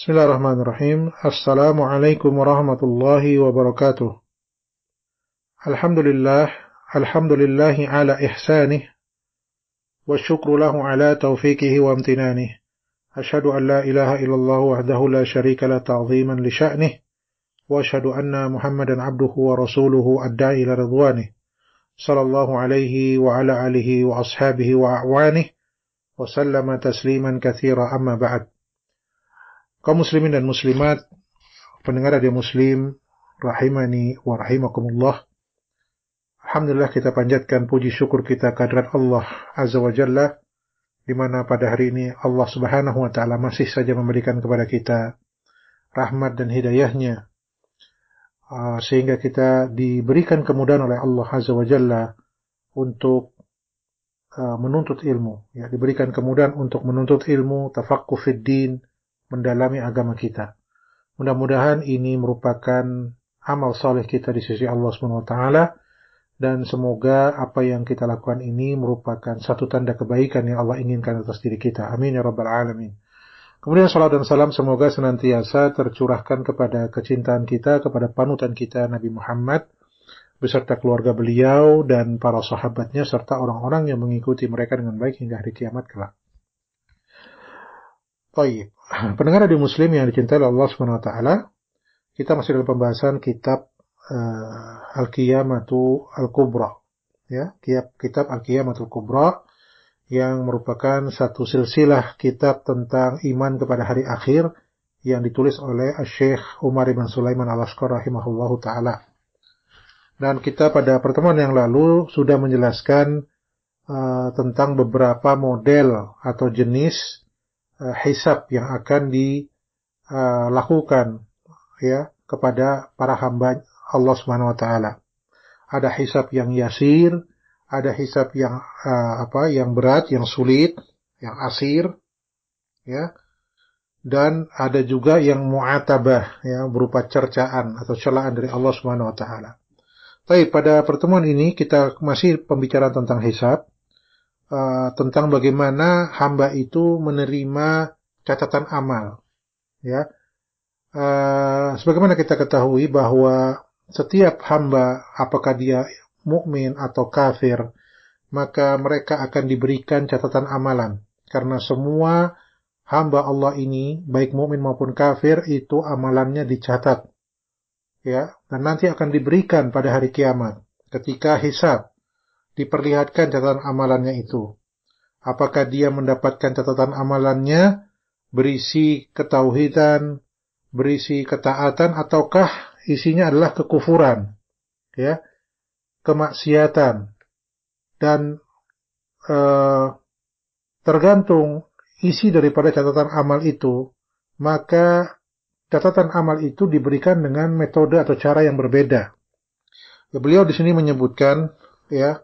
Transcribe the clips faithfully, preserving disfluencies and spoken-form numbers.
Bismillahirrahmanirrahim. Assalamualaikum warahmatullahi wabarakatuh. Alhamdulillah, alhamdulillahi ala ihsanih, wa syukru lahu ala taufiqihi wa amtinanih. Ashhadu an la ilaha illallah wahdahu la syarika la ta'ziman li sya'nih, wa ashhadu anna Muhammadan abduhu wa rasuluhu adda'i ila ridwanih. Sallallahu alaihi wa ala alihi wa ashabihi wa a'wanih, wa sallama tasliman katsira amma ba'd. Kaum muslimin dan muslimat, pendengar radio Muslim, rahimani wa rahimakumullah. Alhamdulillah, kita panjatkan puji syukur kita kehadirat Allah Azza wa Jalla, di mana pada hari ini Allah Subhanahu wa taala masih saja memberikan kepada kita rahmat dan hidayahnya, uh, sehingga kita diberikan kemudahan oleh Allah Azza wa Jalla untuk uh, menuntut ilmu, ya, diberikan kemudahan untuk menuntut ilmu, tafaqquh fid din, mendalami agama kita. Mudah-mudahan ini merupakan amal saleh kita di sisi Allah Subhanahu wa taala, dan semoga apa yang kita lakukan ini merupakan satu tanda kebaikan yang Allah inginkan atas diri kita. Amin ya rabbal alamin. Kemudian salat dan salam semoga senantiasa tercurahkan kepada kecintaan kita kepada panutan kita Nabi Muhammad beserta keluarga beliau dan para sahabatnya serta orang-orang yang mengikuti mereka dengan baik hingga hari kiamat kelak. Baik, pendengar radio Muslim yang dicintai oleh Allah Subhanahu wa taala, kita masih dalam pembahasan kitab uh, Al-Qiyamatu Al-Kubra, ya, kitab Al-Qiyamatu Al-Kubra yang merupakan satu silsilah kitab tentang iman kepada hari akhir yang ditulis oleh Syekh Umar ibn Sulaiman Al-Ashqar rahimahullahu taala. Dan kita pada pertemuan yang lalu sudah menjelaskan uh, tentang beberapa model atau jenis Uh, hisab yang akan dilakukan uh, ya kepada para hamba Allah Subhanahu wa taala. Ada hisab yang yasir, ada hisab yang uh, apa? yang berat, yang sulit, yang asir, ya. Dan ada juga yang mu'atabah, ya, berupa cercaan atau celaan dari Allah Subhanahu wa taala. Baik, pada pertemuan ini kita masih pembicaraan tentang hisab. Uh, tentang bagaimana hamba itu menerima catatan amal, ya. Uh, sebagaimana kita ketahui bahwa setiap hamba, apakah dia mukmin atau kafir, maka mereka akan diberikan catatan amalan, karena semua hamba Allah ini, baik mukmin maupun kafir, itu amalannya dicatat, ya, dan nanti akan diberikan pada hari kiamat ketika hisab. Diperlihatkan catatan amalannya itu. Apakah dia mendapatkan catatan amalannya berisi ketauhidan, berisi ketaatan, ataukah isinya adalah kekufuran, ya, kemaksiatan. Dan eh, tergantung isi daripada catatan amal itu, maka catatan amal itu diberikan dengan metode atau cara yang berbeda. Ya, beliau di sini menyebutkan, ya,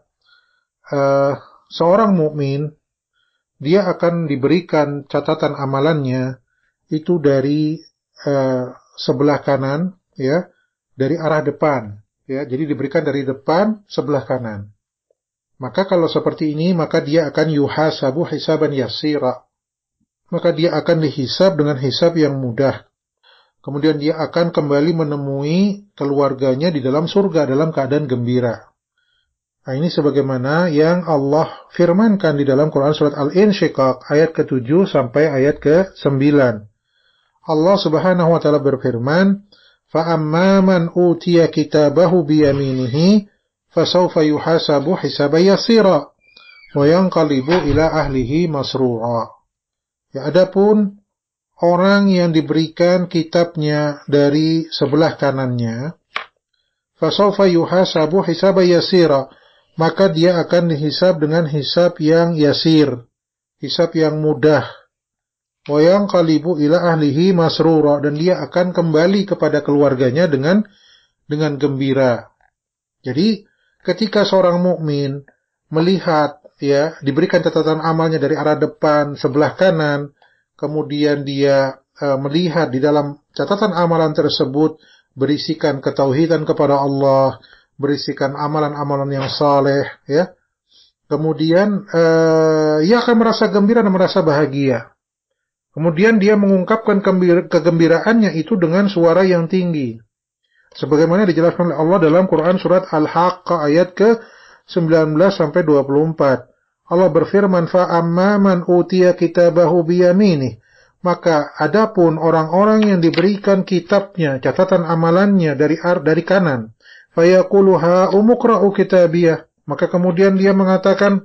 Uh, seorang mukmin dia akan diberikan catatan amalannya itu dari uh, sebelah kanan, ya, dari arah depan, ya, jadi diberikan dari depan sebelah kanan. Maka kalau seperti ini, maka dia akan yuhasabu hisaban yasira, maka dia akan dihisab dengan hisab yang mudah. Kemudian dia akan kembali menemui keluarganya di dalam surga dalam keadaan gembira. Nah, ini sebagaimana yang Allah firmankan di dalam Quran surat Al-Insyiqaq ayat ketujuh sampai ayat kesembilan. Allah Subhanahu wa taala berfirman, "Fa amman man utiya kitabahu bi yaminihi fasawfa yuhasabu hisaban yasira wa yanqalibu ila ahlihi masrura." Ya, adapun orang yang diberikan kitabnya dari sebelah kanannya, fasawfa yuhasabu hisaban yasira, maka dia akan dihisab dengan hisab yang yasir, hisab yang mudah. Wa yanqalibu ila ahlihi masrura, dan dia akan kembali kepada keluarganya dengan dengan gembira. Jadi, ketika seorang mukmin melihat, ya, diberikan catatan amalnya dari arah depan sebelah kanan, kemudian dia uh, melihat di dalam catatan amalan tersebut berisikan ketauhidan kepada Allah, berisikan amalan-amalan yang saleh, ya. Kemudian uh, ia akan merasa gembira dan merasa bahagia. Kemudian dia mengungkapkan kegembiraannya itu dengan suara yang tinggi. Sebagaimana dijelaskan oleh Allah dalam Quran surat Al-Haqqah ayat ke sembilan belas sampai dua puluh empat. Allah berfirman, "Fa'amma man utiya kitabahu biyaminih." Maka adapun orang-orang yang diberikan kitabnya, catatan amalannya dari dari kanan, fayaqulu ha umqra'u kitabiyah. Maka kemudian dia mengatakan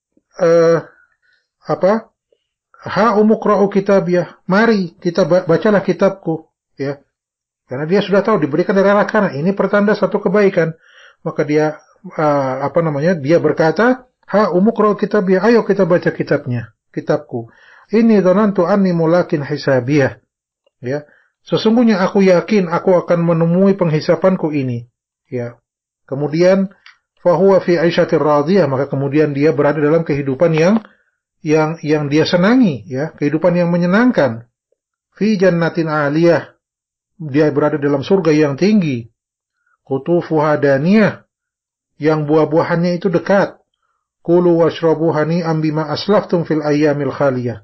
uh, apa? Ha umqra'u kitabiyah. Mari kita bacalah kitabku, ya. Karena dia sudah tahu diberikan dari arah kanan. Ini pertanda satu kebaikan. Maka dia uh, apa namanya? Dia berkata, "Ha umqra'u kitabiyah. Ayo kita baca kitabnya, kitabku. Ini dhanantu anni mulakin hisabiyah." Ya. Sesungguhnya aku yakin aku akan menemui penghisapanku ini. Ya. Kemudian fahuwa fi 'ishatir radiyah, maka kemudian dia berada dalam kehidupan yang yang yang dia senangi, ya, kehidupan yang menyenangkan. Fi jannatin 'aliyah, dia berada dalam surga yang tinggi. Qutufuha daniyah, yang buah-buahannya itu dekat. Kulu washrabu hani'an bima aslaftum fil ayyamil khaliyah.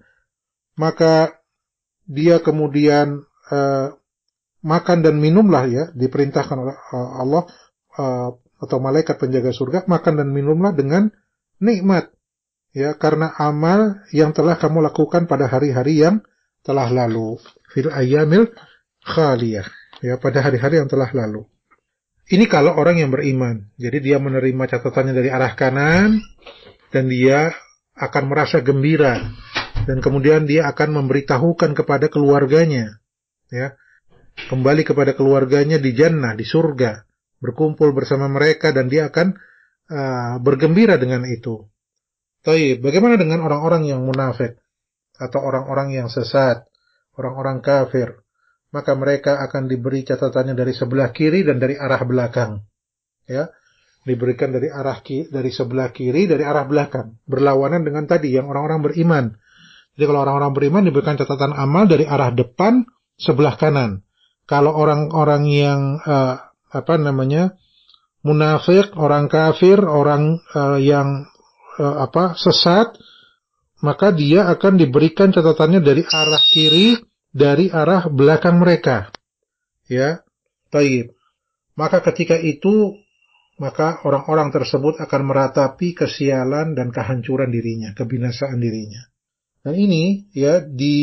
Maka dia kemudian uh, makan dan minumlah, ya, diperintahkan oleh uh, Allah uh, atau malaikat penjaga surga, makan dan minumlah dengan nikmat, ya, karena amal yang telah kamu lakukan pada hari-hari yang telah lalu. Fil ayyamil khaliyah, ya, pada hari-hari yang telah lalu. Ini kalau orang yang beriman. Jadi dia menerima catatannya dari arah kanan dan dia akan merasa gembira, dan kemudian dia akan memberitahukan kepada keluarganya, ya, kembali kepada keluarganya di jannah, di surga, berkumpul bersama mereka, dan dia akan uh, bergembira dengan itu. Taib, bagaimana dengan orang-orang yang munafik atau orang-orang yang sesat, orang-orang kafir? Maka mereka akan diberi catatannya dari sebelah kiri dan dari arah belakang. Ya, diberikan dari arah ki, dari sebelah kiri, dari arah belakang, berlawanan dengan tadi yang orang-orang beriman. Jadi kalau orang-orang beriman diberikan catatan amal dari arah depan sebelah kanan. Kalau orang-orang yang uh, apa namanya munafik, orang kafir, orang uh, yang uh, apa sesat, maka dia akan diberikan catatannya dari arah kiri, dari arah belakang mereka. Ya, taib. Maka ketika itu, maka orang-orang tersebut akan meratapi kesialan dan kehancuran dirinya, kebinasaan dirinya. Dan ini, ya,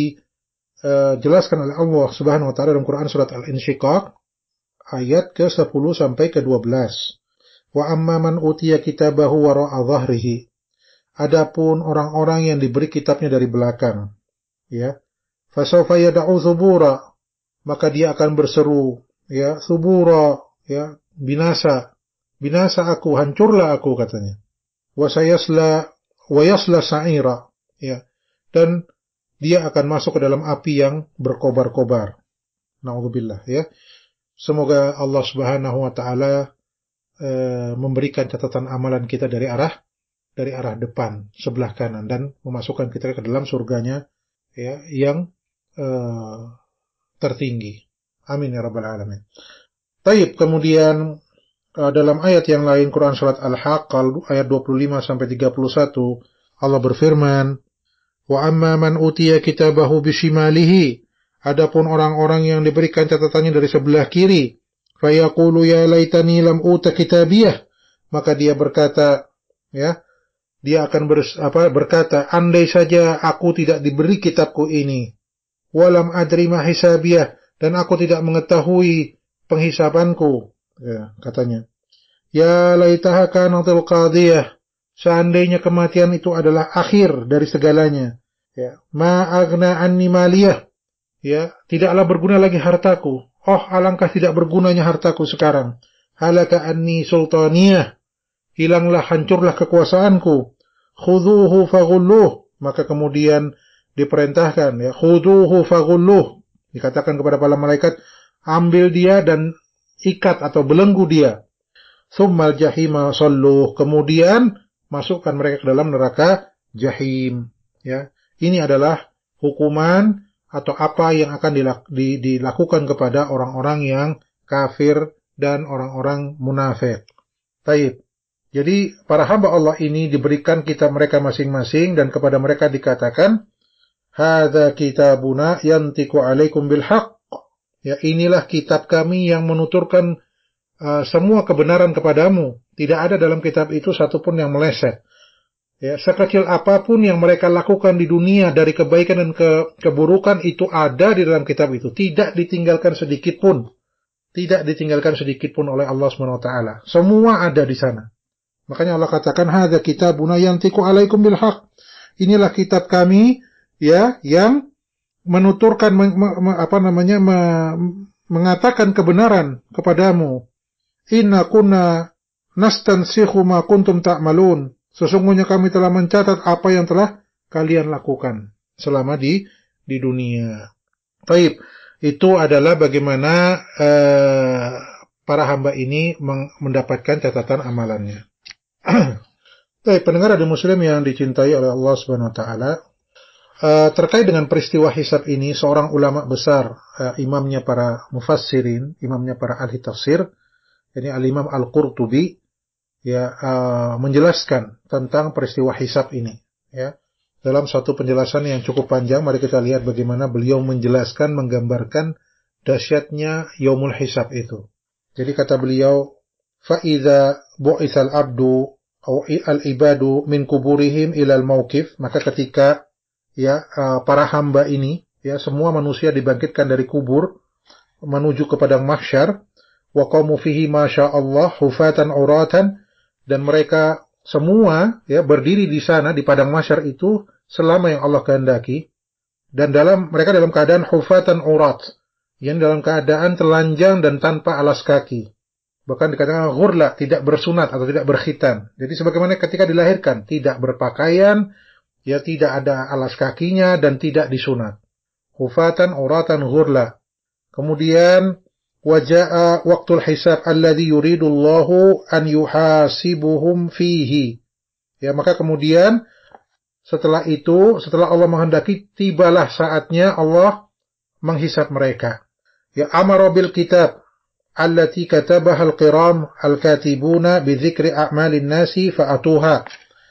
dijelaskan uh, oleh Allah Subhanahu wa taala dalam Quran surat Al-Insyiqaq ayat ke sepuluh sampai ke dua belas. Wa amma man utiya kitabahu wara'a dhahrihi. Adapun orang-orang yang diberi kitabnya dari belakang, ya, fasawfa yad'u thubura, maka dia akan berseru, ya, thubura, ya, binasa, binasa aku, hancurlah aku, katanya. Wa sayasla wa yasla sa'ira, ya, dan dia akan masuk ke dalam api yang berkobar-kobar. Na'udzubillah, ya. Semoga Allah Subhanahu wa taala eh, memberikan catatan amalan kita dari arah dari arah depan sebelah kanan dan memasukkan kita ke dalam surganya, ya, yang uh, tertinggi. Amin ya rabbal alamin. Taib, kemudian uh, dalam ayat yang lain Quran surat Al-Haqqah ayat dua puluh lima sampai tiga puluh satu Allah berfirman, "Wa amma man utiya kitabahu bishimalihi." Adapun orang-orang yang diberikan catatannya dari sebelah kiri, fayaqulu ya laitani lam uta kitabiyah. Maka dia berkata, ya, dia akan ber, apa, berkata, andai saja aku tidak diberi kitabku ini. Walam adri ma hisabiyah, dan aku tidak mengetahui penghisabanku, ya, katanya. Ya laitaha kanatil qadiyah, seandainya kematian itu adalah akhir dari segalanya. Ya, ma agna anni maliyah, ya, tidaklah berguna lagi hartaku. Oh, alangkah tidak bergunanya hartaku sekarang. Halaka anni sultaniyah, hilanglah, hancurlah kekuasaanku. Khuduhu faghulluh, maka kemudian diperintahkan, ya, khuduhu faghulluh, dikatakan kepada para malaikat, ambil dia dan ikat atau belenggu dia. Tsummal jahima salluh, kemudian masukkan mereka ke dalam neraka jahim, ya. Ini adalah hukuman atau apa yang akan dilakukan kepada orang-orang yang kafir dan orang-orang munafik. Taib. Jadi para hamba Allah ini diberikan kitab mereka masing-masing dan kepada mereka dikatakan, hadza kitabuna yantiqu 'alaikum bil haqq. Ya, inilah kitab kami yang menuturkan uh, semua kebenaran kepadamu. Tidak ada dalam kitab itu satupun yang meleset. Ya, sekecil apapun yang mereka lakukan di dunia dari kebaikan dan ke keburukan itu ada di dalam kitab itu. Tidak ditinggalkan sedikit pun. Tidak ditinggalkan sedikit pun oleh Allah Subhanahu wa taala. Semua ada di sana. Makanya Allah katakan hadza kitabuna yantiqu 'alaikum bil haqq. Inilah kitab kami ya yang menuturkan me, me, apa namanya me, mengatakan kebenaran kepadamu. Inna kunna nastansikhu ma kuntum ta'malun. Sesungguhnya kami telah mencatat apa yang telah kalian lakukan selama di di dunia. Baik, itu adalah bagaimana uh, para hamba ini mendapatkan catatan amalannya. Baik, pendengar radio Muslim yang dicintai oleh Allah Subhanahu wa taala, uh, terkait dengan peristiwa hisab ini, seorang ulama besar, uh, imamnya para mufassirin, imamnya para ahli tafsir, ini Al-Imam Al-Qurtubi, ya uh, menjelaskan tentang peristiwa hisab ini, ya. Dalam satu penjelasan yang cukup panjang, mari kita lihat bagaimana beliau menjelaskan, menggambarkan dahsyatnya yaumul hisab itu. Jadi kata beliau, fa idza bu'itsal abdu aw al-ibadu min kuburihim ilal mauqif, maka ketika ya uh, para hamba ini, ya semua manusia dibangkitkan dari kubur menuju ke padang mahsyar, wa qamu fihi masyaallah hufatan uratan, dan mereka semua ya berdiri di sana di padang mahsyar itu selama yang Allah kehendaki, dan dalam mereka dalam keadaan hufatan urat, yang dalam keadaan telanjang dan tanpa alas kaki. Bahkan dikatakan ghurla, tidak bersunat atau tidak berkhitan. Jadi sebagaimana ketika dilahirkan, tidak berpakaian, ya tidak ada alas kakinya dan tidak disunat. Hufatan uratan ghurla. Kemudian waja'a waqtul hisab alladhi yuridullahu an yuhasibuhum fihi. Ya, maka kemudian setelah itu, setelah Allah menghendaki, tibalah saatnya Allah menghisab mereka. Ya, amara bil kitab allati katabaha al-qiram al-katibuna bi dzikri a'malin nasi fa'atuha.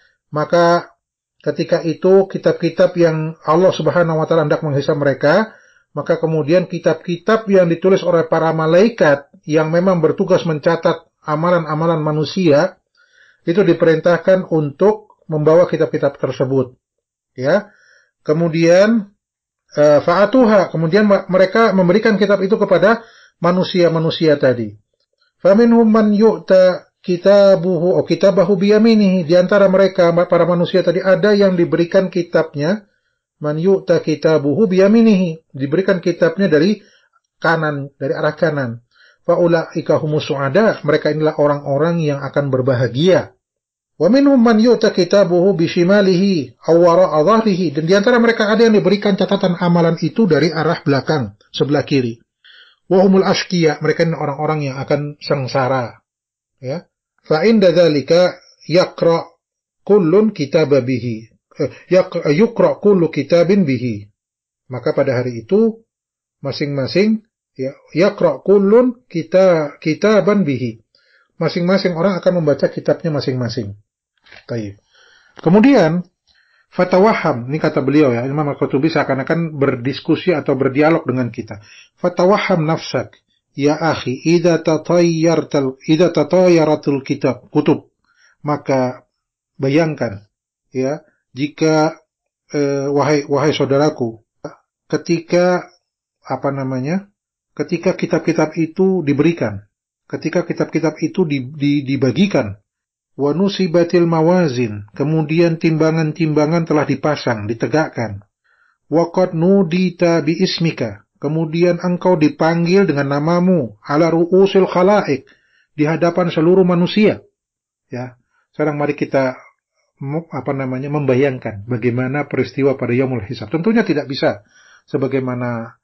Maka ketika itu kitab-kitab yang Allah Subhanahu wa taala hendak menghisab mereka, maka kemudian kitab-kitab yang ditulis oleh para malaikat yang memang bertugas mencatat amalan-amalan manusia itu diperintahkan untuk membawa kitab-kitab tersebut. Ya. Kemudian uh, fa'atuha, kemudian mereka memberikan kitab itu kepada manusia-manusia tadi. Faminhum man yu'ta kitabuhu atau kitabahu biyaminihi. Di antara mereka para manusia tadi ada yang diberikan kitabnya, man yu'ta kitabuhu biyaminihi, diberikan kitabnya dari kanan, dari arah kanan. Fa ulaika humus su'ada, mereka inilah orang-orang yang akan berbahagia. Wa minhum man yu'ta kitabuhu bishimalihi aw wara'a dhahrihi, dan di antara mereka ada yang diberikan catatan amalan itu dari arah belakang, sebelah kiri. Wahumul ashqiya, mereka ini orang-orang yang akan sengsara. Ya. Fa inda dzalika yaqra kullun kitaba bihi. Yaqra kullu kitabin bihi. Maka pada hari itu masing-masing ya yaqra kullun kita kitaban bihi. Masing-masing orang akan membaca kitabnya masing-masing. Baik. Kemudian fatawaham, ini kata beliau ya, Imam Al-Qurtubi seakan-akan berdiskusi atau berdialog dengan kita. Fatawaham nafsak, ya akhi, idza tatayyartal idza tatayyaratul kitab, kutub. Maka bayangkan ya, jika eh, wahai wahai saudaraku, ketika apa namanya? Ketika kitab-kitab itu diberikan, ketika kitab-kitab itu di, di, dibagikan, wa nusibatil mawazin, kemudian timbangan-timbangan telah dipasang, ditegakkan. Wa qad nudita bi ismika, kemudian engkau dipanggil dengan namamu, ala ru'usil khalaik, di hadapan seluruh manusia. Ya, sekarang mari kita apa namanya membayangkan bagaimana peristiwa pada yaumul hisab. Tentunya tidak bisa sebagaimana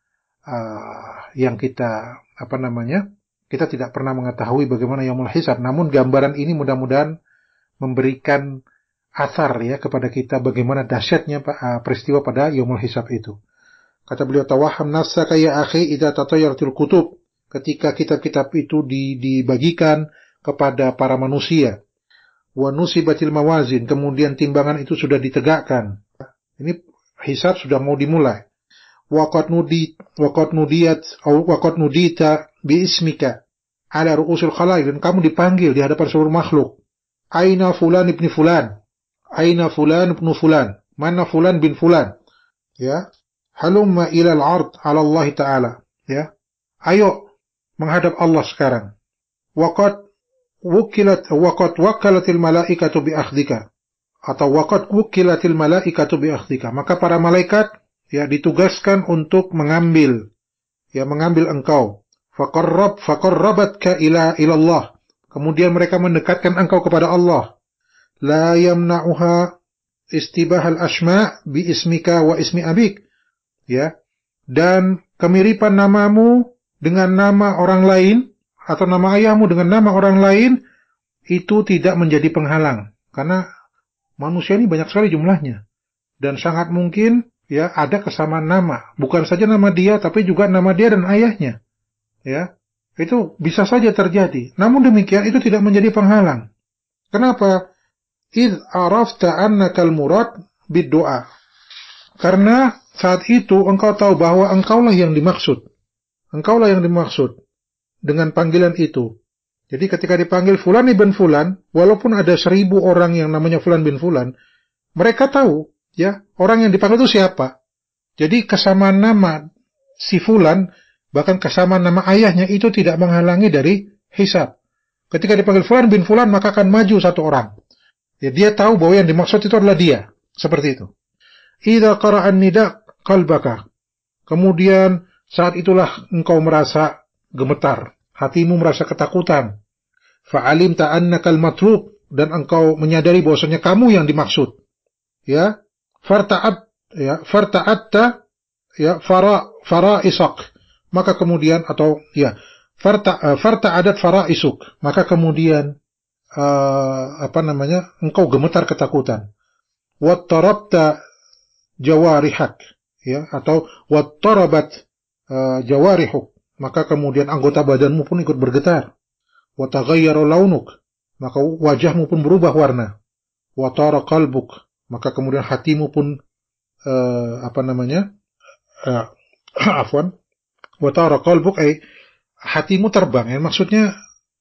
uh, yang kita apa namanya kita tidak pernah mengetahui bagaimana yaumul hisab, namun gambaran ini mudah-mudahan memberikan asar ya kepada kita bagaimana dahsyatnya uh, peristiwa pada yaumul hisab itu. Kata beliau, tawahham nafsaka ya akhi idza tatayyaratil kutub, ketika kitab-kitab itu dibagikan kepada para manusia. Wa nusibatil mawazin, kemudian timbangan itu sudah ditegakkan. Ini hisab sudah mau dimulai. Waqad nudi waqad nudiyat atau waqad nudita bi ismika ala ru'usil khalaiq, dan kamu dipanggil di hadapan seluruh makhluk. Aina fulan ibni fulan? Aina fulan ibnu fulan? Mana fulan bin fulan? Ya. Halumma ila al-'ard 'ala Allah Ta'ala. Ya. Ayo menghadap Allah sekarang. Waqad wukilat waqad wakalatil malaikatu bi akhdika. Atau waqad wukilatil malaikatu bi akhdika. Maka para malaikat ya ditugaskan untuk mengambil ya mengambil engkau. Faqarrab faqarrabatka ila ila Allah. Kemudian mereka mendekatkan engkau kepada Allah. La yamna'uha istibahal asma' bi ismika wa ismi abik. Ya. Dan kemiripan namamu dengan nama orang lain atau nama ayahmu dengan nama orang lain itu tidak menjadi penghalang, karena manusia ini banyak sekali jumlahnya dan sangat mungkin ya ada kesamaan nama, bukan saja nama dia tapi juga nama dia dan ayahnya. Ya. Itu bisa saja terjadi. Namun demikian itu tidak menjadi penghalang. Kenapa? Idh arafta annakal murad bid-du'a. Karena saat itu engkau tahu bahwa engkaulah yang dimaksud. Engkaulah yang dimaksud dengan panggilan itu. Jadi ketika dipanggil Fulan ibn Fulan, walaupun ada seribu orang yang namanya Fulan bin Fulan, mereka tahu ya orang yang dipanggil itu siapa. Jadi kesamaan nama si Fulan, bahkan kesamaan nama ayahnya itu tidak menghalangi dari hisab. Ketika dipanggil Fulan bin Fulan, maka akan maju satu orang. Ya, dia tahu bahwa yang dimaksud itu adalah dia. Seperti itu. Idza qara'an nida' qalbaka. Kemudian saat itulah engkau merasa gemetar, hatimu merasa ketakutan. Fa'alimta annakal matlub, dan engkau menyadari bahwasanya kamu yang dimaksud. Ya, farta'at ya, farta'atta ya fara fara'isaq. Maka kemudian atau ya, farta uh, farta'adat fara'isuk. Maka kemudian uh, apa namanya? engkau gemetar ketakutan. Wattarabta jawarihak, ya, atau wattarabat uh, jawarihuk. Maka kemudian anggota badanmu pun ikut bergetar. Wa taghayyara launuk, maka wajahmu pun berubah warna. Wa tara qalbuk, maka kemudian hatimu pun uh, apa namanya? Uh, afwan. Wa tara qalbuk, ay hatimu terbang. Ya, maksudnya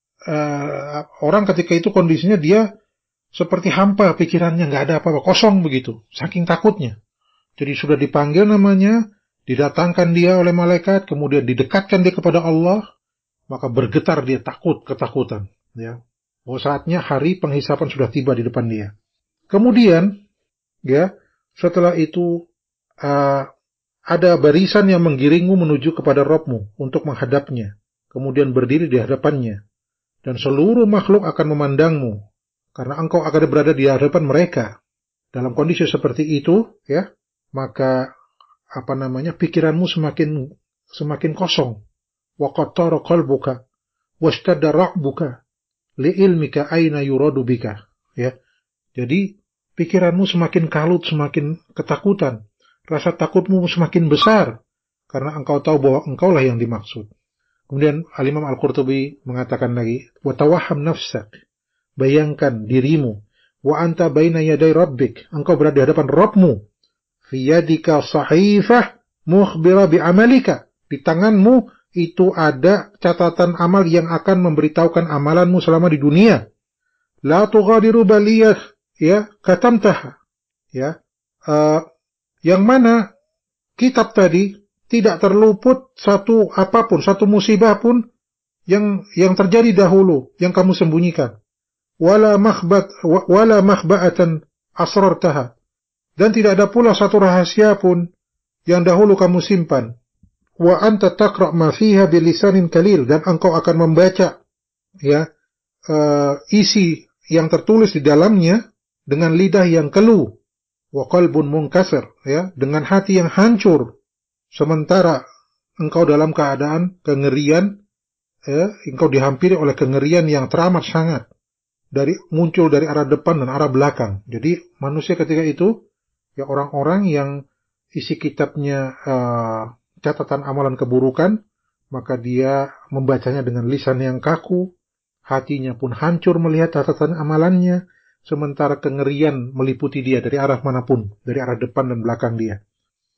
uh, orang ketika itu kondisinya dia seperti hampa, pikirannya nggak ada apa-apa, kosong begitu, saking takutnya. Jadi sudah dipanggil namanya, didatangkan dia oleh malaikat, kemudian didekatkan dia kepada Allah, maka bergetar dia takut, ketakutan. Ya, bahwa saatnya hari penghisapan sudah tiba di depan dia. Kemudian, ya, setelah itu uh, ada barisan yang menggiringmu menuju kepada Rabbmu untuk menghadapnya, kemudian berdiri di hadapannya, dan seluruh makhluk akan memandangmu, karena engkau akan berada di hadapan mereka. Dalam kondisi seperti itu, ya, maka apa namanya, pikiranmu semakin semakin kosong. Wa qattara qalbuka washtadda ra'buka li'ilmika aina yuradu bika. Ya. Jadi pikiranmu semakin kalut, semakin ketakutan. Rasa takutmu semakin besar karena engkau tahu bahwa engkaulah yang dimaksud. Kemudian Al-Imam Al-Qurtubi mengatakan lagi, wa tawahham nafsak. Bayangkan dirimu, wa anta baina yaday rabbik. Engkau berada di hadapan Rabbmu. Fi yadika sahifah mukhbira bi'amalika. Di tanganmu itu ada catatan amal yang akan memberitahukan amalanmu selama di dunia. La tughadiru baliyah, ya, katamtaha. Ya. Uh, yang mana kitab tadi tidak terluput satu apapun, satu musibah pun yang yang terjadi dahulu yang kamu sembunyikan. Wala makhbat wala makhba'atan asrartaha. Dan tidak ada pula satu rahasia pun yang dahulu kamu simpan. Wa anta taqra' ma fiha bilisanin kalil, dan engkau akan membaca ya uh, isi yang tertulis di dalamnya dengan lidah yang keluh. Wa qalbun munkasir, ya, dengan hati yang hancur. Sementara engkau dalam keadaan kengerian, ya, engkau dihampiri oleh kengerian yang teramat sangat. Dari muncul dari arah depan dan arah belakang. Jadi manusia ketika itu ya orang-orang yang isi kitabnya uh, catatan amalan keburukan, maka dia membacanya dengan lisan yang kaku, hatinya pun hancur melihat catatan amalannya, sementara kengerian meliputi dia dari arah manapun, dari arah depan dan belakang dia.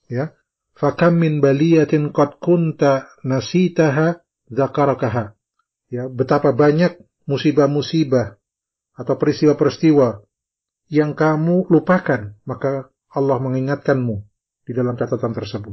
Ya. Fakam min baliyatin qad kunta nasitaha dzakarakaha. Ya, betapa banyak musibah-musibah atau peristiwa-peristiwa yang kamu lupakan, maka Allah mengingatkanmu di dalam catatan tersebut.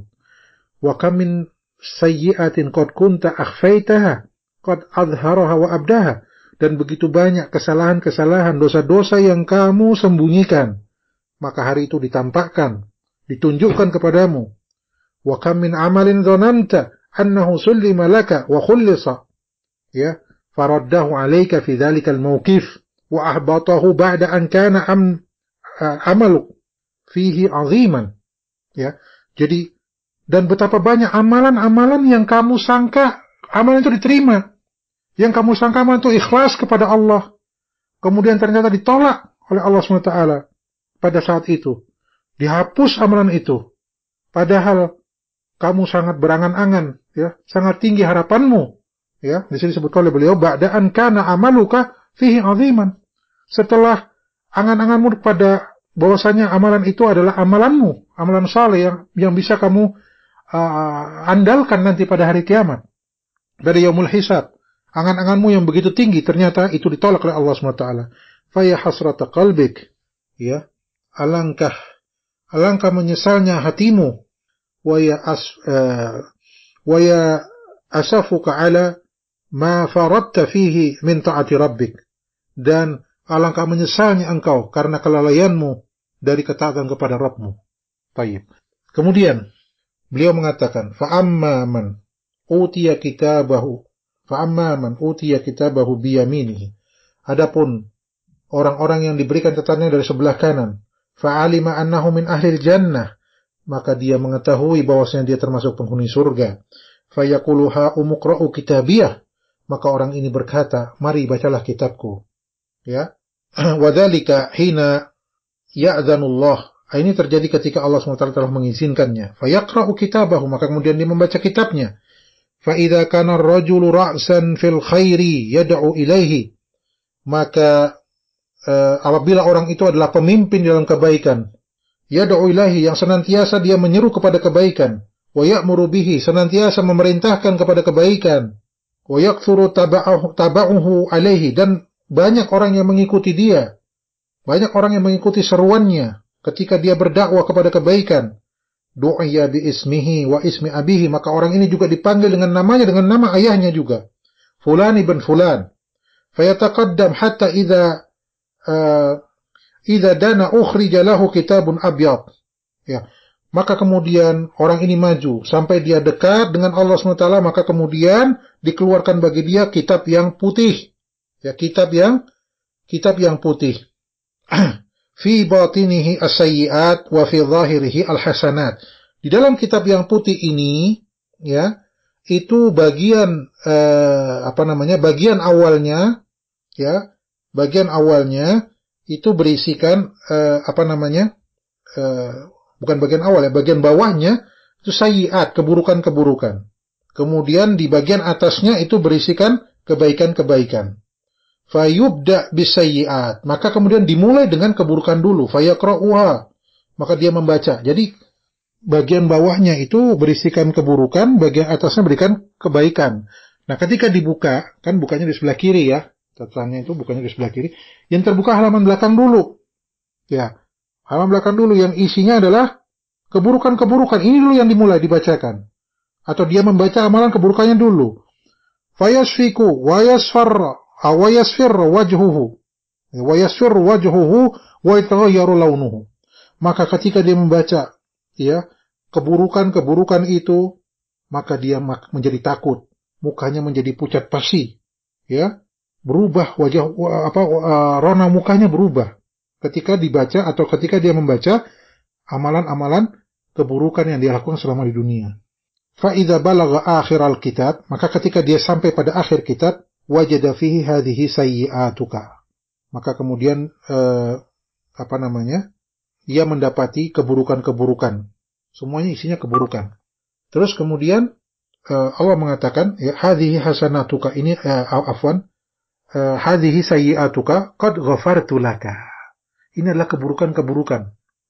Wa kam min sayyi'atin qad kunta akhfaitaha qad adharaha wa abdaha. Dan begitu banyak kesalahan-kesalahan, dosa-dosa yang kamu sembunyikan, maka hari itu ditampakkan, ditunjukkan kepadamu. Wa kam min amalin dhananta annahu sullima laka wa khullisa, ya, faraddahu 'alaika fi dhalikal mawqif wa ahbatahu ba'da an kana am, uh, amalu fihi 'aziman. Ya. Jadi, dan betapa banyak amalan-amalan yang kamu sangka amalan itu diterima, yang kamu sangka amalan itu ikhlas kepada Allah, kemudian ternyata ditolak oleh Allah subhanahu wa taala pada saat itu. Dihapus amalan itu. Padahal kamu sangat berangan-angan, ya, sangat tinggi harapanmu. Ya, di sini disebutkan oleh beliau, ba'da'an kana amaluka fihi 'aziman. Setelah angan-anganmu pada bahwasanya amalan itu adalah amalanmu, amalan saleh yang yang bisa kamu uh, andalkan nanti pada hari kiamat. Dari yaumul hisab. Angan-anganmu yang begitu tinggi ternyata itu ditolak oleh Allah subhanahu wa taala. Fa ya hasrata qalbik, ya, alangkah alangkah menyesalnya hatimu, wa ya as uh, wa ya asafuka ala ma faradta fihi min ta'ati rabbik, dan alangkah menyesalnya engkau karena kelalaianmu dari ketaatan kepada Rabbmu. Baik. Kemudian beliau mengatakan, fa amma man utiya kitabahu Fa'amma man utiya kitabahu biyaminihi. Adapun orang-orang yang diberikan catatannya dari sebelah kanan, fa'alima annahu min ahlil jannah, maka dia mengetahui bahwasanya dia termasuk penghuni surga. Fayaqulu ha umuqra'u kitabiyah, maka orang ini berkata, mari bacalah kitabku. Ya. Wadzalika hina ya'dzanullah. Ini terjadi ketika Allah subhanahu wa taala telah mengizinkannya. Fayaqra'u kitabahu, maka kemudian dia membaca kitabnya. فَإِذَا كَانَ الرَّجُلُ رَأْسًا فِي الْخَيْرِ يَدْعُ إِلَيْهِ, maka uh, apabila orang itu adalah pemimpin dalam kebaikan, yad'u ilaihi, yang senantiasa dia menyeru kepada kebaikan, wa ya'muru bihi, senantiasa memerintahkan kepada kebaikan, wa yakthuru taba'uhu taba'uhu alaihi, dan banyak orang yang mengikuti dia, banyak orang yang mengikuti seruannya ketika dia berdakwah kepada kebaikan. Du'iya bi ismihi wa ismi abihi, maka orang ini juga dipanggil dengan namanya, dengan nama ayahnya juga. Fulan ibn fulan. Fayataqaddam hatta idza uh, idza dana ukhrija lahu kitabun abyad. Ya. Maka kemudian orang ini maju sampai dia dekat dengan Allah subhanahu wa taala, maka kemudian dikeluarkan bagi dia kitab yang putih. Ya, kitab yang kitab yang putih. Fi batinihi as-sayyi'at wa fi zahirihi al-hasanat. Di dalam kitab yang putih ini, ya, itu bagian eh, apa namanya? bagian awalnya, ya, bagian awalnya itu berisikan eh, apa namanya? Eh, bukan bagian awal ya, bagian bawahnya itu sayyi'at, keburukan-keburukan. Kemudian di bagian atasnya itu berisikan kebaikan-kebaikan. Fayubda bisayyi'at, maka kemudian dimulai dengan keburukan dulu. Fayaqra'uha, maka dia membaca. Jadi bagian bawahnya itu berisikan keburukan, bagian atasnya berikan kebaikan. Nah, ketika dibuka, kan bukanya di sebelah kiri ya, catatannya itu bukanya di sebelah kiri. Yang terbuka halaman belakang dulu. Ya, halaman belakang dulu yang isinya adalah keburukan-keburukan. Ini dulu yang dimulai dibacakan. Atau dia membaca amalan keburukannya dulu. Fayasfiku wa yasfarra wa yasfirru wajhuhu wa yasfirru wajhuhu wa yataghayyaru launuhu. Maka ketika dia membaca, ya, keburukan-keburukan itu, maka dia menjadi takut, mukanya menjadi pucat pasi, ya, berubah wajah apa warna mukanya berubah ketika dibaca atau ketika dia membaca amalan-amalan keburukan yang dia lakukan selama di dunia. Fa idza balagha akhiral kitab, maka ketika dia sampai pada akhir kitab, wajada fihi hadhihi sayyi'atuka, maka kemudian eh, apa namanya, ia mendapati keburukan-keburukan, semuanya isinya keburukan. Terus kemudian eh, Allah mengatakan, ya, hadhihi hasanatuka, ini eh, afwan eh, hadhihi sayyi'atuka qad ghafartu laka, ini adalah keburukan-keburukan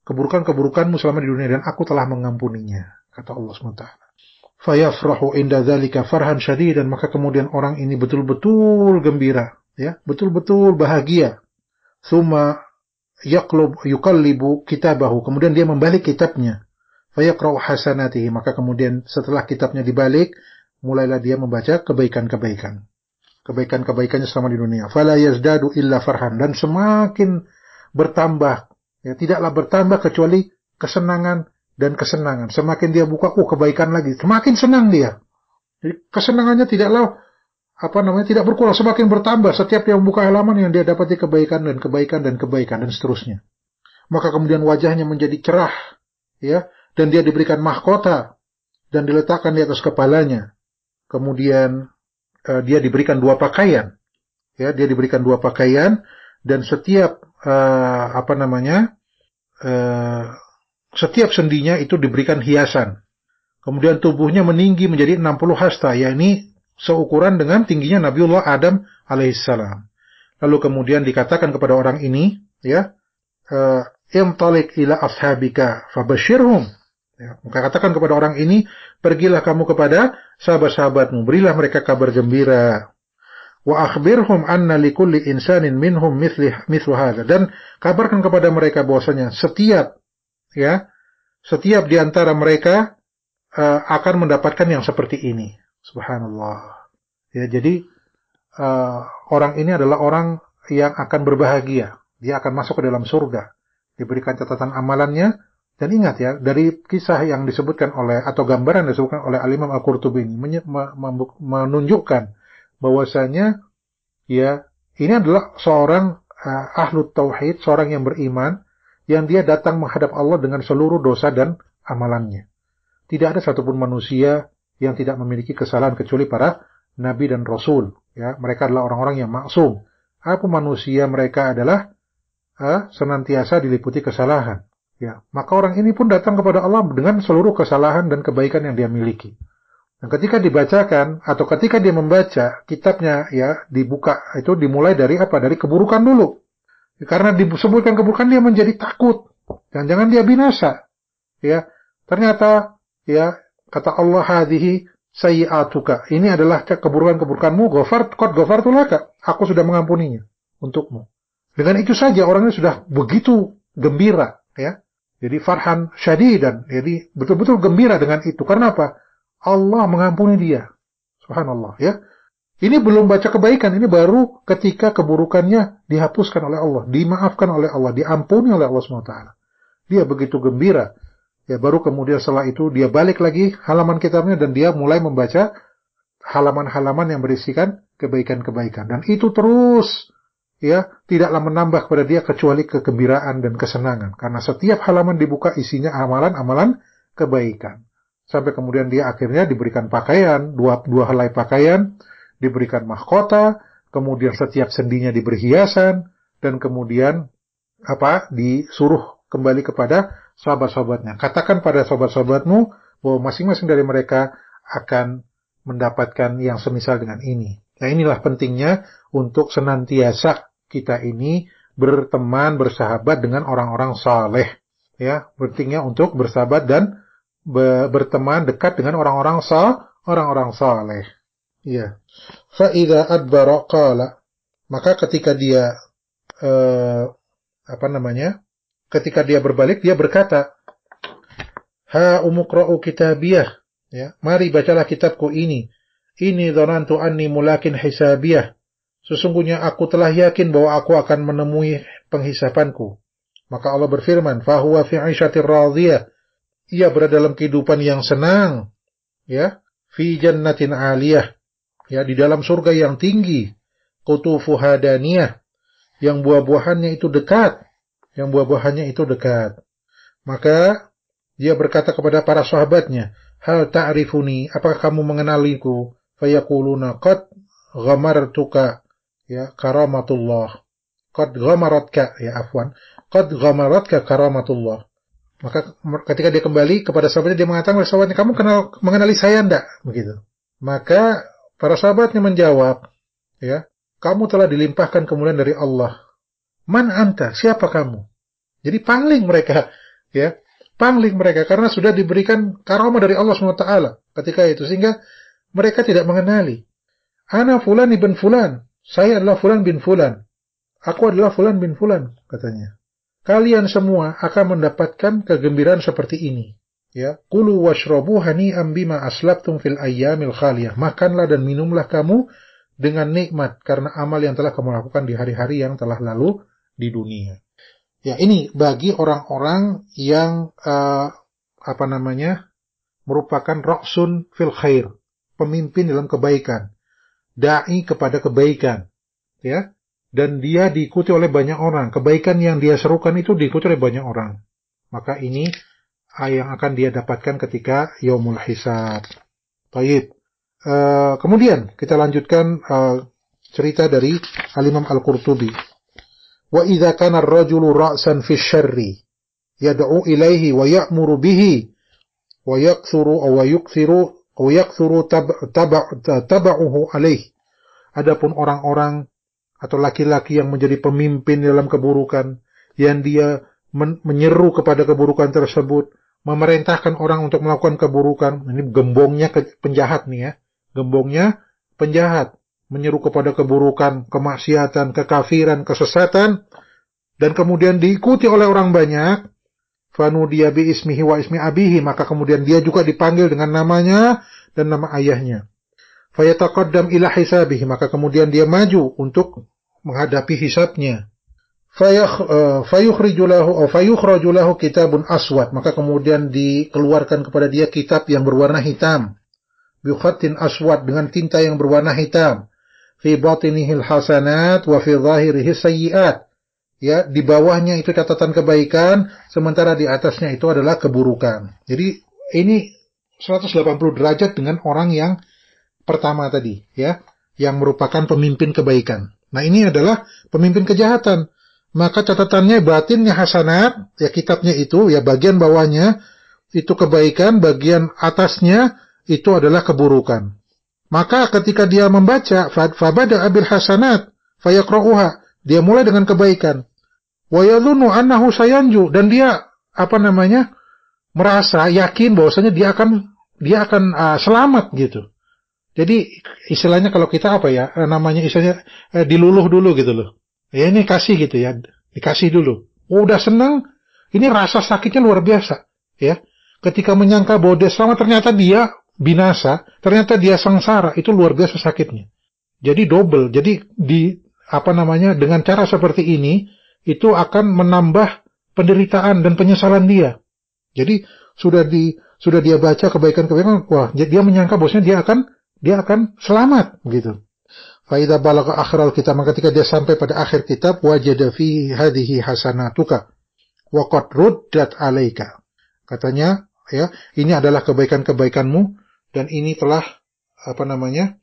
keburukan-keburukanmu selama di dunia dan aku telah mengampuninya, kata Allah subhanahu wa taala. Fayafrahu inda dzalika farhan syadidan, maka kemudian orang ini betul-betul gembira, ya, betul-betul bahagia. Tsumma yaqlub yuqallibu kitabahu, kemudian dia membalik kitabnya. Fayaqra'u hasanatihi, maka kemudian setelah kitabnya dibalik, mulailah dia membaca kebaikan-kebaikan. Kebaikan-kebaikannya selama di dunia. Fala yazdadu illa farhan, dan semakin bertambah, ya, tidaklah bertambah kecuali kesenangan dan kesenangan. Semakin dia buka, oh kebaikan lagi, semakin senang dia. Jadi kesenangannya tidaklah apa namanya tidak berkurang, semakin bertambah. Setiap dia membuka halaman yang dia dapati kebaikan dan kebaikan dan kebaikan dan seterusnya. Maka kemudian wajahnya menjadi cerah, ya, dan dia diberikan mahkota dan diletakkan di atas kepalanya. Kemudian uh, dia diberikan dua pakaian, ya, dia diberikan dua pakaian dan setiap uh, apa namanya uh, setiap sendinya itu diberikan hiasan. Kemudian tubuhnya meninggi menjadi enam puluh hasta, yakni seukuran dengan tingginya Nabiullah Adam alaihissalam. Lalu kemudian dikatakan kepada orang ini, ya, intalik ila ashabika fabashirhum. Ya, maka katakan kepada orang ini, pergilah kamu kepada sahabat-sahabatmu, berilah mereka kabar gembira. Wa akhbirhum anna likulli insanin minhum mithli mithlu hadza, dan kabarkan kepada mereka bahwasanya setiap, ya, setiap di antara mereka uh, akan mendapatkan yang seperti ini. Subhanallah. Ya, jadi uh, orang ini adalah orang yang akan berbahagia. Dia akan masuk ke dalam surga. Diberikan catatan amalannya. Dan ingat ya, dari kisah yang disebutkan oleh, atau gambaran yang disebutkan oleh Al-Imam Al-Qurtubi ini, menunjukkan bahwasanya, ya, ini adalah seorang uh, ahlu tauhid, seorang yang beriman, yang dia datang menghadap Allah dengan seluruh dosa dan amalannya. Tidak ada satupun manusia yang tidak memiliki kesalahan kecuali para nabi dan rasul. Ya, mereka adalah orang-orang yang maksum. Apa manusia mereka adalah uh, senantiasa diliputi kesalahan. Ya, maka orang ini pun datang kepada Allah dengan seluruh kesalahan dan kebaikan yang dia miliki. Dan ketika dibacakan atau ketika dia membaca kitabnya, ya, dibuka, itu dimulai dari apa? Dari keburukan dulu. Karena disebutkan keburukan dia menjadi takut. Jangan-jangan dia binasa. Ya, ternyata, ya, kata Allah, hadhihi sayyi'atuka. Ini adalah keburukan-keburukanmu, ghafar qad ghafartu laka. Aku sudah mengampuninya untukmu. Dengan itu saja orangnya sudah begitu gembira, ya. Jadi farhan syadidan, jadi betul-betul gembira dengan itu. Karena apa? Allah mengampuni dia. Subhanallah, ya. Ini belum baca kebaikan, ini baru ketika keburukannya dihapuskan oleh Allah, dimaafkan oleh Allah, diampuni oleh Allah subhanahu wa taala. Dia begitu gembira. Ya, baru kemudian setelah itu dia balik lagi halaman kitabnya dan dia mulai membaca halaman-halaman yang berisikan kebaikan-kebaikan. Dan itu terus, ya, tidaklah menambah kepada dia kecuali kegembiraan dan kesenangan. Karena setiap halaman dibuka isinya amalan-amalan kebaikan. Sampai kemudian dia akhirnya diberikan pakaian, dua, dua helai pakaian, diberikan mahkota, kemudian setiap sendinya diberi hiasan, dan kemudian apa? Disuruh kembali kepada sahabat-sahabatnya. Katakan pada sahabat-sahabatmu bahwa masing-masing dari mereka akan mendapatkan yang semisal dengan ini. Nah, inilah pentingnya untuk senantiasa kita ini berteman, bersahabat dengan orang-orang saleh. Ya, pentingnya untuk bersahabat dan be berteman dekat dengan orang-orang sa orang-orang saleh. Ya. Fa idza adbara qala, maka ketika dia eh, apa namanya? Ketika dia berbalik, dia berkata, "Ha umqra'u kitabiyah." Ya, mari bacalah kitabku ini. Ini dhanantu anni mulakin hisabiyah. Sesungguhnya aku telah yakin bahwa aku akan menemui penghisapanku. Maka Allah berfirman, "Fahuwa fi 'ishatir radhiyah." Ia berada dalam kehidupan yang senang, ya, fi jannatin 'aliyah. Ya, di dalam surga yang tinggi, qutufuha daniyah, yang buah-buahannya itu dekat, yang buah-buahannya itu dekat. Maka dia berkata kepada para sahabatnya, "Hal ta'rifuni? Apakah kamu mengenaliku?" Fayaquluna qad ghamartuka, ya, karamatullah. Qad ghamaраtka, ya, afwan. Qad ghamaраtka karamatullah. Maka ketika dia kembali kepada sahabatnya, dia mengatakan kepada sahabatnya, "Kamu kenal mengenali saya enggak?" Begitu. Maka para sahabatnya menjawab, ya, "Kamu telah dilimpahkan kemuliaan dari Allah." "Man anta?" Siapa kamu? Jadi paling mereka ya. Pangling mereka karena sudah diberikan karamah dari Allah subhanahu wa taala ketika itu, sehingga mereka tidak mengenali. Ana fulan ibn fulan, saya adalah fulan bin fulan. Aku adalah fulan bin fulan, katanya. Kalian semua akan mendapatkan kegembiraan seperti ini. Ya, kulu washrabu hani'am bima aslaftum fil ayyamil khaliyah. Makanlah dan minumlah kamu dengan nikmat karena amal yang telah kamu lakukan di hari-hari yang telah lalu di dunia. Ya, ini bagi orang-orang yang uh, apa namanya? merupakan ra'sun fil khair, pemimpin dalam kebaikan, dai kepada kebaikan, ya. Dan dia diikuti oleh banyak orang. Kebaikan yang dia serukan itu diikuti oleh banyak orang. Maka ini yang akan dia dapatkan ketika yaumul hisab. Baik. Uh, kemudian kita lanjutkan uh, cerita dari Al-Imam Al-Qurtubi. Wa idza kana ar-rajulu ra'san fi syarri yad'u ilaihi wa ya'muru bihi wa yakthuru aw yukthiru aw yakthuru tab'uhu alaihi. Adapun orang-orang atau laki-laki yang menjadi pemimpin dalam keburukan, yang dia men- menyeru kepada keburukan tersebut, memerintahkan orang untuk melakukan keburukan, ini gembongnya ke- penjahat nih ya, gembongnya penjahat, menyeru kepada keburukan, kemaksiatan, kekafiran, kesesatan, dan kemudian diikuti oleh orang banyak, fanudiya bi ismihi wa ismi abihi, maka kemudian dia juga dipanggil dengan namanya dan nama ayahnya. Fayataqaddam ila hisabihi, maka kemudian dia maju untuk menghadapi hisabnya. Fayukhriju lahu atau fayukhraju lahu kitabun aswad, maka kemudian dikeluarkan kepada dia kitab yang berwarna hitam. Bi khatin aswad, dengan tinta yang berwarna hitam. Fi batinihil hasanat wa fi zahirihi sayyi'at. Ya, di bawahnya itu catatan kebaikan, sementara di atasnya itu adalah keburukan. Jadi ini seratus delapan puluh derajat dengan orang yang pertama tadi, ya, yang merupakan pemimpin kebaikan. Nah, ini adalah pemimpin kejahatan. Maka catatannya batinnya hasanat, ya kitabnya itu, ya bagian bawahnya itu kebaikan, bagian atasnya itu adalah keburukan. Maka ketika dia membaca fabada abil hasanat fayaqra'uha, dia mulai dengan kebaikan. Wa yadhunnu annahu sayanju, dan dia apa namanya? merasa yakin bahwasanya dia akan dia akan uh, selamat gitu. Jadi istilahnya kalau kita apa ya, namanya istilahnya eh, diluluh dulu gitu loh. Ya ini kasih gitu ya, dikasih dulu. Oh, udah senang, ini rasa sakitnya luar biasa. Ya, ketika menyangka bahwa dia selamat ternyata dia binasa, ternyata dia sengsara, itu luar biasa sakitnya. Jadi double. Jadi di apa namanya dengan cara seperti ini itu akan menambah penderitaan dan penyesalan dia. Jadi sudah di sudah dia baca kebaikan-kebaikan, wah dia menyangka bahwasanya dia akan dia akan selamat begitu. Fa idza balagha akhiral kitab, maka ketika dia sampai pada akhir kitab, wajada fi hadhihi hasanatuka wa qad ruddat alaika. Katanya, ya, ini adalah kebaikan-kebaikanmu dan ini telah apa namanya?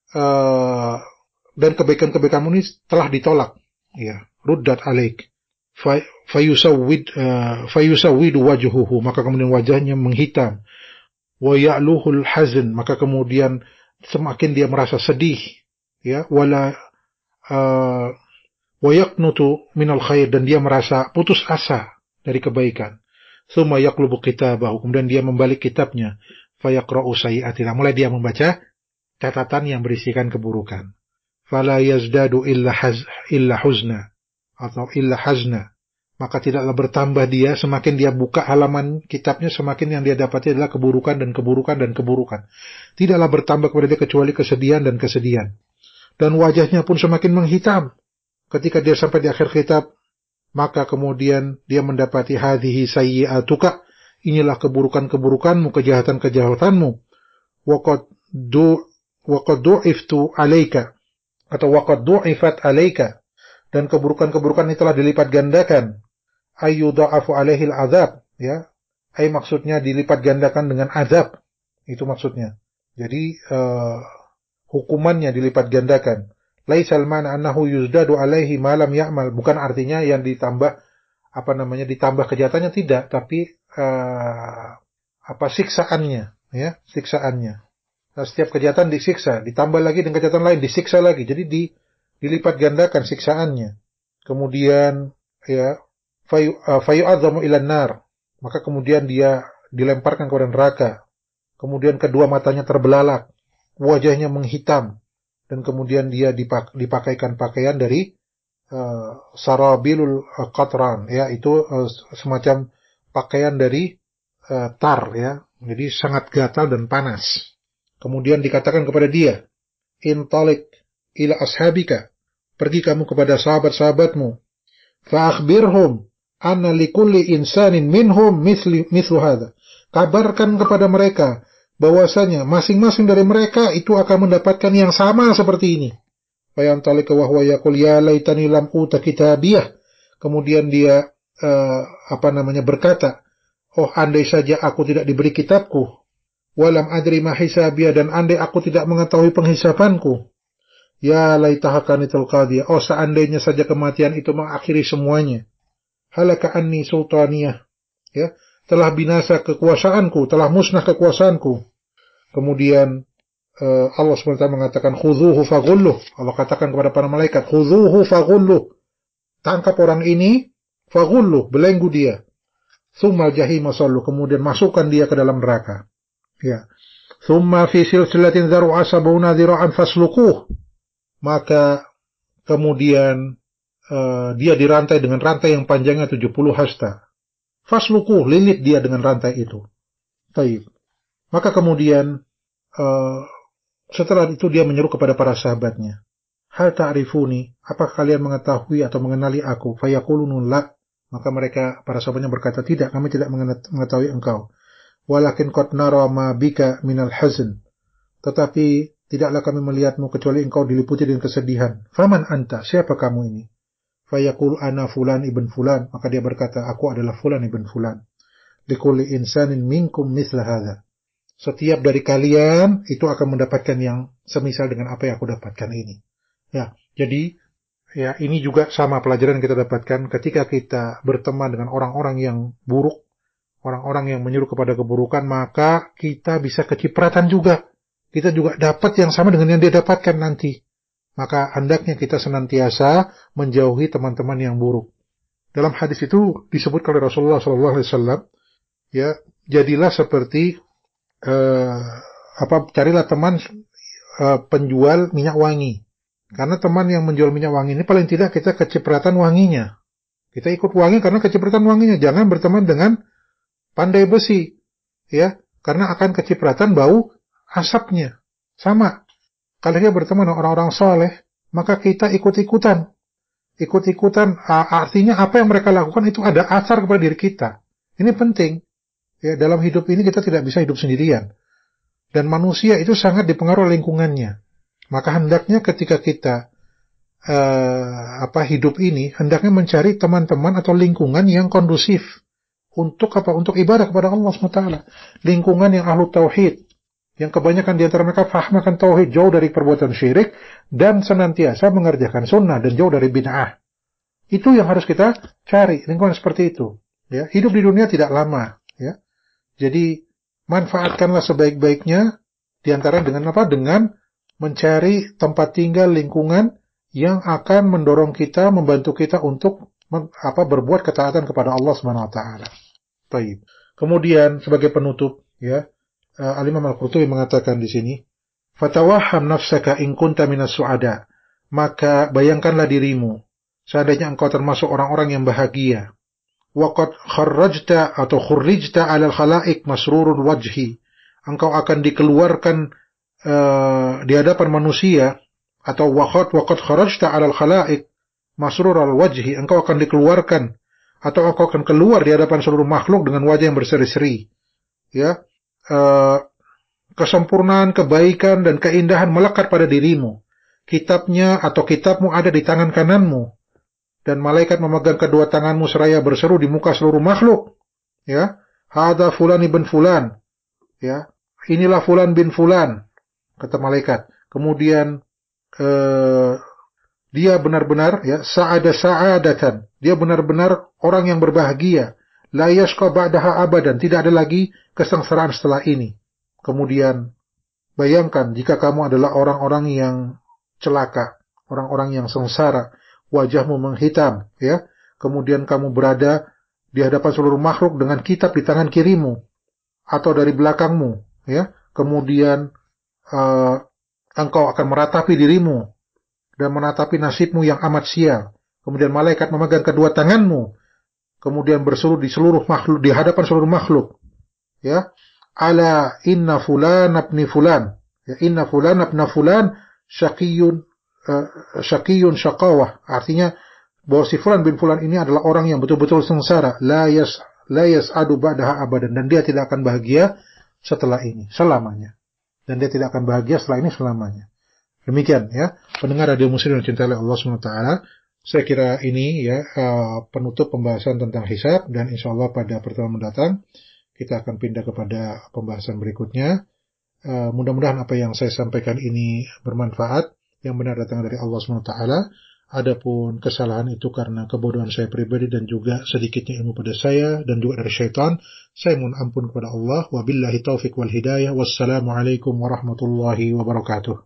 Uh, dan kebaikan-kebaikanmu ini telah ditolak. Ya, ruddat alaik. Fa fayusawwid uh, fayusawwidu wajhuhu, maka kemudian wajahnya menghitam. Wa ya'luhul hazn, maka kemudian semakin dia merasa sedih, ya, wala uh, wa yaqnutu minal khair, dan dia merasa putus asa dari kebaikan. Tsumma yaqlubu kitabahu, kemudian dia membalik kitabnya, fayaqra'u sayyi'atina, mulai dia membaca catatan yang berisikan keburukan. Fala yazdadu illa haz illa huzna atau illa hazna, maka tidaklah bertambah dia, semakin dia buka halaman kitabnya, semakin yang dia dapati adalah keburukan dan keburukan dan keburukan. Tidaklah bertambah kepada dia kecuali kesedihan dan kesedihan. Dan wajahnya pun semakin menghitam. Ketika dia sampai di akhir kitab, maka kemudian dia mendapati hadhihi sayyi'atuka, inilah keburukan-keburukanmu, kejahatan-kejahatanmu. Waqad du waqad du'iftu 'alaika, atau waqad du'ifat 'alaika, dan keburukan-keburukan ini telah dilipat gandakan. Ayyudha'afu 'alaihil 'adzab, ya. Ai maksudnya dilipat gandakan dengan azab. Itu maksudnya. Jadi uh, hukumannya dilipat gandakan. Laisal mana annahu yuzdadu 'alaihi ma lam ya'mal, bukan artinya yang ditambah apa namanya ditambah kejahatannya, tidak, tapi uh, apa siksaannya, ya, siksaannya. Nah, setiap kejahatan disiksa, ditambah lagi dengan kejahatan lain disiksa lagi. Jadi di dilipat gandakan siksaannya. Kemudian ya fayu uh, fayu'adzamu ilan nar, maka kemudian dia dilemparkan kepada neraka. Kemudian kedua matanya terbelalak, wajahnya menghitam, dan kemudian dia dipak- dipakaikan pakaian dari uh, sarabilul qatran, ya, itu uh, semacam pakaian dari uh, tar, ya, jadi sangat gatal dan panas. Kemudian dikatakan kepada dia, intalik ila ashabika, pergi kamu kepada sahabat-sahabatmu, fa akhbirhum anna likulli insanin minhum mithli mithlu hadha, kabarkan kepada mereka bahwasanya masing-masing dari mereka itu akan mendapatkan yang sama seperti ini. Fayantalik wa huwa yaqul ya laitani lam uta kitabiyah, kemudian dia uh, apa namanya berkata, oh andai saja aku tidak diberi kitabku, walam adri ma hisabiyah, dan andai aku tidak mengetahui penghisapanku, ya laitaha kanitul qadiyah, oh seandainya saja kematian itu mengakhiri semuanya, halaka anni sultaniyah, ya, telah binasa kekuasaanku, telah musnah kekuasaanku. Kemudian uh, Allah subhanahu wa taala mengatakan khudhuhu faghulluh, Allah katakan kepada para malaikat, khudhuhu faghulluh, tangkap orang ini, faghulluh, belenggu dia, tsummal jahima sallu, kemudian masukkan dia ke dalam neraka, ya, tsumma fi silsilatin dhar'uha sab'una dhira'an fasluquh, maka kemudian uh, dia dirantai dengan rantai yang panjangnya tujuh puluh hasta, fasluquh, lilit dia dengan rantai itu. Baik. Maka kemudian uh, setelah itu dia menyeru kepada para sahabatnya, hal ta'rifuni, apakah kalian mengetahui atau mengenali aku? Fayaqulun la, maka mereka para sahabatnya berkata, tidak, kami tidak mengetahui engkau. Walakin qad nara ma bika minal hazn, tetapi tidaklah kami melihatmu kecuali engkau diliputi dengan kesedihan. Faman anta, siapa kamu ini? Fayaqul ana fulan ibn fulan, maka dia berkata, aku adalah fulan ibn fulan. Likulli insanin minkum mithla hadha, setiap dari kalian itu akan mendapatkan yang semisal dengan apa yang aku dapatkan ini. Ya, jadi ya ini juga sama pelajaran yang kita dapatkan ketika kita berteman dengan orang-orang yang buruk, orang-orang yang menyuruh kepada keburukan, maka kita bisa kecipratan juga. Kita juga dapat yang sama dengan yang dia dapatkan nanti. Maka hendaknya kita senantiasa menjauhi teman-teman yang buruk. Dalam hadis itu disebutkan oleh Rasulullah shallallahu alaihi wasallam, ya, jadilah seperti Uh, apa carilah teman uh, penjual minyak wangi, karena teman yang menjual minyak wangi ini paling tidak kita kecipratan wanginya, kita ikut wangi karena kecipratan wanginya. Jangan berteman dengan pandai besi, ya, karena akan kecipratan bau asapnya. Sama kalau dia berteman dengan orang-orang soleh, maka kita ikut-ikutan ikut-ikutan artinya apa yang mereka lakukan itu ada asar kepada diri kita. Ini penting. Ya, dalam hidup ini kita tidak bisa hidup sendirian. Dan manusia itu sangat dipengaruhi lingkungannya. Maka hendaknya ketika kita uh, apa hidup ini, hendaknya mencari teman-teman atau lingkungan yang kondusif untuk apa? Untuk ibadah kepada Allah subhanahu wa taala. Lingkungan yang ahlu tauhid, yang kebanyakan di antara mereka faham akan tauhid, jauh dari perbuatan syirik, dan senantiasa mengerjakan sunnah dan jauh dari bid'ah. Itu yang harus kita cari, lingkungan seperti itu. Ya, hidup di dunia tidak lama. Ya. Jadi manfaatkanlah sebaik-baiknya, diantara dengan apa? Dengan mencari tempat tinggal, lingkungan yang akan mendorong kita, membantu kita untuk apa? Berbuat ketaatan kepada Allah Subhanahu Wa Taala. Baik. Kemudian sebagai penutup, ya, uh, Al-Imam Al-Qurtubi mengatakan di sini, fatawahham nafsaka in kunta minas su'ada, maka bayangkanlah dirimu seandainya engkau termasuk orang-orang yang bahagia. Waqad kharrajta atau khurrijta 'alal khalaik masrurul wajhi, engkau akan dikeluarkan uh, di hadapan manusia, atau waqad waqad kharrajta 'alal khalaik masrurul wajhi, engkau akan dikeluarkan atau engkau akan keluar di hadapan seluruh makhluk dengan wajah yang berseri-seri. Ya, uh, kesempurnaan, kebaikan dan keindahan melekat pada dirimu. Kitabnya atau kitabmu ada di tangan kananmu. Dan malaikat memegang kedua tanganmu seraya berseru di muka seluruh makhluk. Ya, hadza fulan ibn fulan. Ya, inilah fulan bin fulan, kata malaikat. Kemudian eh, dia benar-benar, ya, sa'ada sa'adatan. Dia benar-benar orang yang berbahagia. La yashqa ba'daha abadan, tidak ada lagi kesengsaraan setelah ini. Kemudian bayangkan jika kamu adalah orang-orang yang celaka, orang-orang yang sengsara, wajahmu menghitam, ya. Kemudian kamu berada di hadapan seluruh makhluk dengan kitab di tangan kirimu atau dari belakangmu, ya. Kemudian uh, engkau akan meratapi dirimu dan menatapi nasibmu yang amat sial. Kemudian malaikat memegang kedua tanganmu, kemudian berseru di seluruh makhluk, di hadapan seluruh makhluk, ya. Ala inna fulan ibni fulan, ya, inna fulan ibna fulan syaqiyun uh, syaqiyun syaqawah. Artinya bahwa si fulan bin fulan ini adalah orang yang betul-betul sengsara, la yas la yas'adu ba'daha abadan, dan dia tidak akan bahagia setelah ini selamanya. Dan dia tidak akan bahagia setelah ini selamanya. Demikian, ya, pendengar radio muslim yang cintai oleh Allah subhanahu wa taala. Saya kira ini, ya, uh, penutup pembahasan tentang hisab, dan insyaallah pada pertemuan mendatang kita akan pindah kepada pembahasan berikutnya. Uh, mudah-mudahan apa yang saya sampaikan ini bermanfaat, yang benar datang dari Allah subhanahu wa taala. Adapun kesalahan itu karena kebodohan saya pribadi dan juga sedikitnya ilmu pada saya dan juga dari syaitan, saya mohon ampun kepada Allah. Wabillahi taufiq wal hidayah. Wassalamualaikum warahmatullahi wabarakatuh.